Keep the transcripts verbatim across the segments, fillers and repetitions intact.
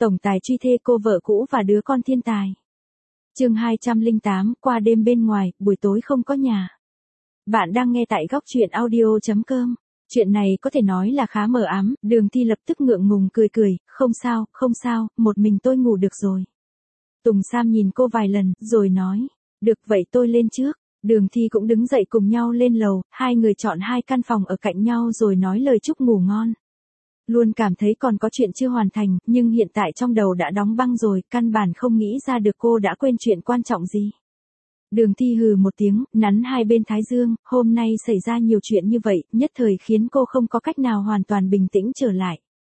Tổng tài truy thê cô vợ cũ và đứa con thiên tài. Chương hai trăm lẻ tám, qua đêm bên ngoài, buổi tối không có nhà. Bạn đang nghe tại góc truyện audio chấm com. Chuyện này có thể nói là khá mờ ám, Đường Thi lập tức ngượng ngùng cười cười, không sao, không sao, một mình tôi ngủ được rồi. Tùng Sam nhìn cô vài lần, rồi nói, được vậy tôi lên trước. Đường Thi cũng đứng dậy cùng nhau lên lầu, hai người chọn hai căn phòng ở cạnh nhau rồi nói lời chúc ngủ ngon. Luôn cảm thấy còn có chuyện chưa hoàn thành, nhưng hiện tại trong đầu đã đóng băng rồi, căn bản không nghĩ ra được cô đã quên chuyện quan trọng gì. Đường Thi hừ một tiếng, nắn hai bên thái dương, hôm nay xảy ra nhiều chuyện như vậy, nhất thời khiến cô không có cách nào hoàn toàn bình tĩnh trở lại.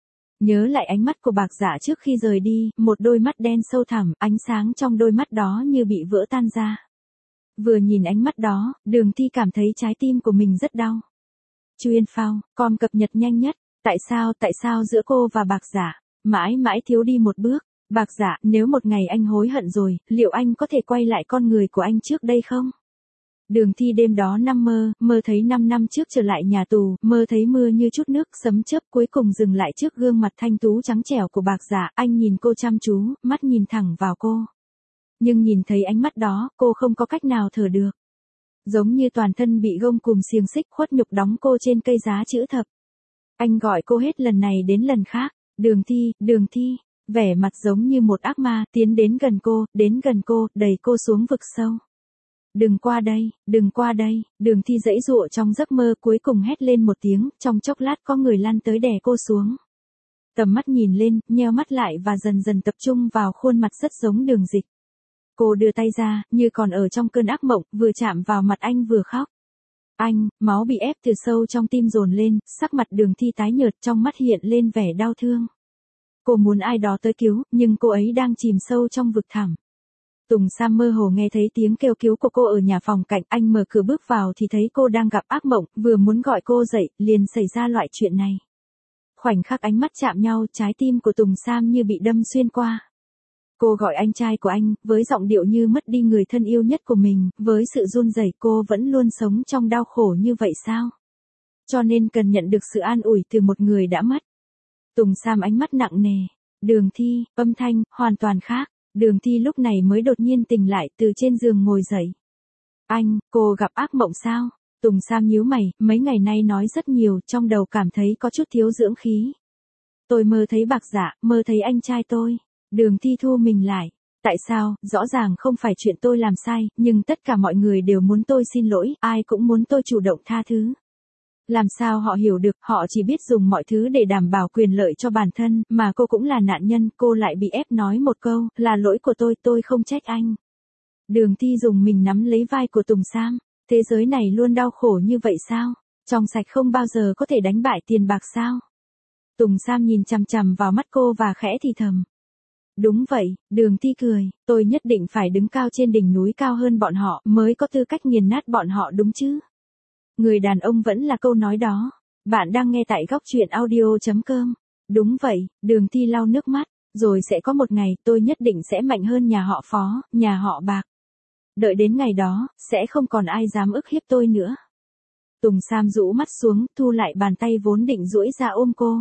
Nhớ lại ánh mắt của Bạc Dạ trước khi rời đi, một đôi mắt đen sâu thẳm, ánh sáng trong đôi mắt đó như bị vỡ tan ra. Vừa nhìn ánh mắt đó, Đường Thi cảm thấy trái tim của mình rất đau. Chuyên phao, com cập nhật nhanh nhất. Tại sao, tại sao giữa cô và Bạc Dạ, mãi mãi thiếu đi một bước? Bạc Dạ, nếu một ngày anh hối hận rồi, liệu anh có thể quay lại con người của anh trước đây không? Đường Thi đêm đó nằm mơ, mơ thấy năm năm trước trở lại nhà tù, mơ thấy mưa như chút nước sấm chớp cuối cùng dừng lại trước gương mặt thanh tú trắng trẻo của Bạc Dạ, anh nhìn cô chăm chú, mắt nhìn thẳng vào cô. Nhưng nhìn thấy ánh mắt đó, cô không có cách nào thở được. Giống như toàn thân bị gông cùm xiềng xích khuất nhục đóng cô trên cây giá chữ thập. Anh gọi cô hết lần này đến lần khác, Đường Thi, Đường Thi, vẻ mặt giống như một ác ma, tiến đến gần cô, đến gần cô, đẩy cô xuống vực sâu. Đừng qua đây, đừng qua đây, Đường Thi giãy giụa trong giấc mơ cuối cùng hét lên một tiếng, trong chốc lát có người lăn tới đè cô xuống. Tầm mắt nhìn lên, nheo mắt lại và dần dần tập trung vào khuôn mặt rất giống Đường Dịch. Cô đưa tay ra, như còn ở trong cơn ác mộng, vừa chạm vào mặt anh vừa khóc. Anh, máu bị ép từ sâu trong tim dồn lên, sắc mặt Đường Thi tái nhợt, trong mắt hiện lên vẻ đau thương. Cô muốn ai đó tới cứu, nhưng cô ấy đang chìm sâu trong vực thẳm. Tùng Sam mơ hồ nghe thấy tiếng kêu cứu của cô ở nhà phòng cạnh, anh mở cửa bước vào thì thấy cô đang gặp ác mộng, vừa muốn gọi cô dậy, liền xảy ra loại chuyện này. Khoảnh khắc ánh mắt chạm nhau, trái tim của Tùng Sam như bị đâm xuyên qua. Cô gọi anh trai của anh, với giọng điệu như mất đi người thân yêu nhất của mình, với sự run rẩy cô vẫn luôn sống trong đau khổ như vậy sao? Cho nên cần nhận được sự an ủi từ một người đã mất. Tùng Sam ánh mắt nặng nề. Đường Thi, âm thanh, hoàn toàn khác. Đường Thi lúc này mới đột nhiên tỉnh lại từ trên giường ngồi dậy. Anh, cô gặp ác mộng sao? Tùng Sam nhíu mày, mấy ngày nay nói rất nhiều, trong đầu cảm thấy có chút thiếu dưỡng khí. Tôi mơ thấy Bạc Dạ, mơ thấy anh trai tôi. Đường Thi thu mình lại. Tại sao, rõ ràng không phải chuyện tôi làm sai, nhưng tất cả mọi người đều muốn tôi xin lỗi, ai cũng muốn tôi chủ động tha thứ. Làm sao họ hiểu được, họ chỉ biết dùng mọi thứ để đảm bảo quyền lợi cho bản thân, mà cô cũng là nạn nhân, cô lại bị ép nói một câu, là lỗi của tôi, tôi không trách anh. Đường Thi dùng mình nắm lấy vai của Tùng Sam, thế giới này luôn đau khổ như vậy sao? Trong sạch không bao giờ có thể đánh bại tiền bạc sao? Tùng Sam nhìn chằm chằm vào mắt cô và khẽ thì thầm. Đúng vậy, Đường Thi cười, tôi nhất định phải đứng cao trên đỉnh núi cao hơn bọn họ, mới có tư cách nghiền nát bọn họ đúng chứ? Người đàn ông vẫn là câu nói đó. Bạn đang nghe tại góc truyện audio chấm com. Đúng vậy, Đường Thi lau nước mắt, rồi sẽ có một ngày tôi nhất định sẽ mạnh hơn nhà họ Phó, nhà họ Bạc. Đợi đến ngày đó, sẽ không còn ai dám ức hiếp tôi nữa. Tùng Sam rũ mắt xuống, thu lại bàn tay vốn định duỗi ra ôm cô.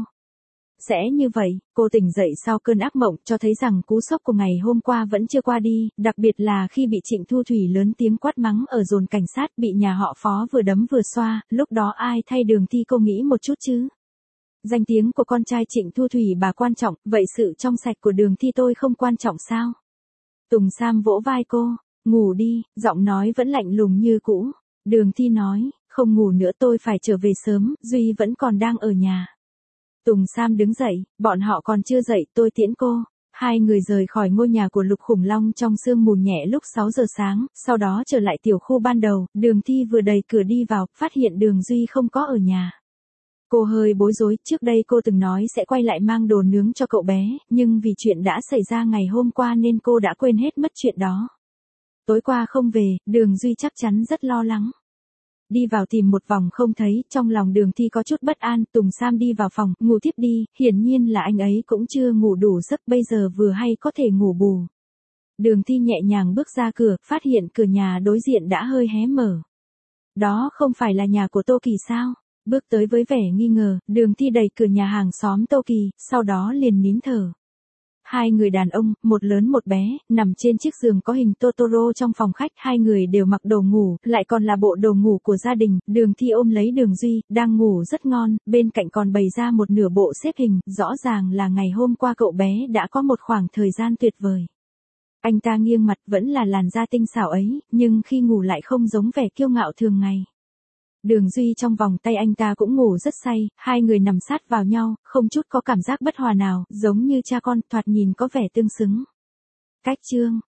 Sẽ như vậy, cô tỉnh dậy sau cơn ác mộng, cho thấy rằng cú sốc của ngày hôm qua vẫn chưa qua đi, đặc biệt là khi bị Trịnh Thu Thủy lớn tiếng quát mắng ở đồn cảnh sát, bị nhà họ Phó vừa đấm vừa xoa, lúc đó ai thay Đường Thi cô nghĩ một chút chứ? Danh tiếng của con trai Trịnh Thu Thủy bà quan trọng, vậy sự trong sạch của Đường Thi tôi không quan trọng sao? Tùng Sam vỗ vai cô, ngủ đi, giọng nói vẫn lạnh lùng như cũ. Đường Thi nói, không ngủ nữa tôi phải trở về sớm, Duy vẫn còn đang ở nhà. Tùng Sam đứng dậy, bọn họ còn chưa dậy, tôi tiễn cô. Hai người rời khỏi ngôi nhà của Lục Khủng Long trong sương mù nhẹ lúc sáu giờ sáng, sau đó trở lại tiểu khu ban đầu, Đường Thi vừa đẩy cửa đi vào, phát hiện Đường Duy không có ở nhà. Cô hơi bối rối, trước đây cô từng nói sẽ quay lại mang đồ nướng cho cậu bé, nhưng vì chuyện đã xảy ra ngày hôm qua nên cô đã quên hết mất chuyện đó. Tối qua không về, Đường Duy chắc chắn rất lo lắng. Đi vào tìm một vòng không thấy, trong lòng Đường Thi có chút bất an, Tùng Sam đi vào phòng, ngủ tiếp đi, hiển nhiên là anh ấy cũng chưa ngủ đủ giấc, bây giờ vừa hay có thể ngủ bù. Đường Thi nhẹ nhàng bước ra cửa, phát hiện cửa nhà đối diện đã hơi hé mở. Đó không phải là nhà của Tô Kỳ sao? Bước tới với vẻ nghi ngờ, Đường Thi đẩy cửa nhà hàng xóm Tô Kỳ, sau đó liền nín thở. Hai người đàn ông, một lớn một bé, nằm trên chiếc giường có hình Totoro trong phòng khách. Hai người đều mặc đồ ngủ, lại còn là bộ đồ ngủ của gia đình. Đường Thi ôm lấy Đường Duy, đang ngủ rất ngon, bên cạnh còn bày ra một nửa bộ xếp hình. Rõ ràng là ngày hôm qua cậu bé đã có một khoảng thời gian tuyệt vời. Anh ta nghiêng mặt, vẫn là làn da tinh xảo ấy, nhưng khi ngủ lại không giống vẻ kiêu ngạo thường ngày. Đường Duy trong vòng tay anh ta cũng ngủ rất say, hai người nằm sát vào nhau, không chút có cảm giác bất hòa nào, giống như cha con, thoạt nhìn có vẻ tương xứng. Cách chương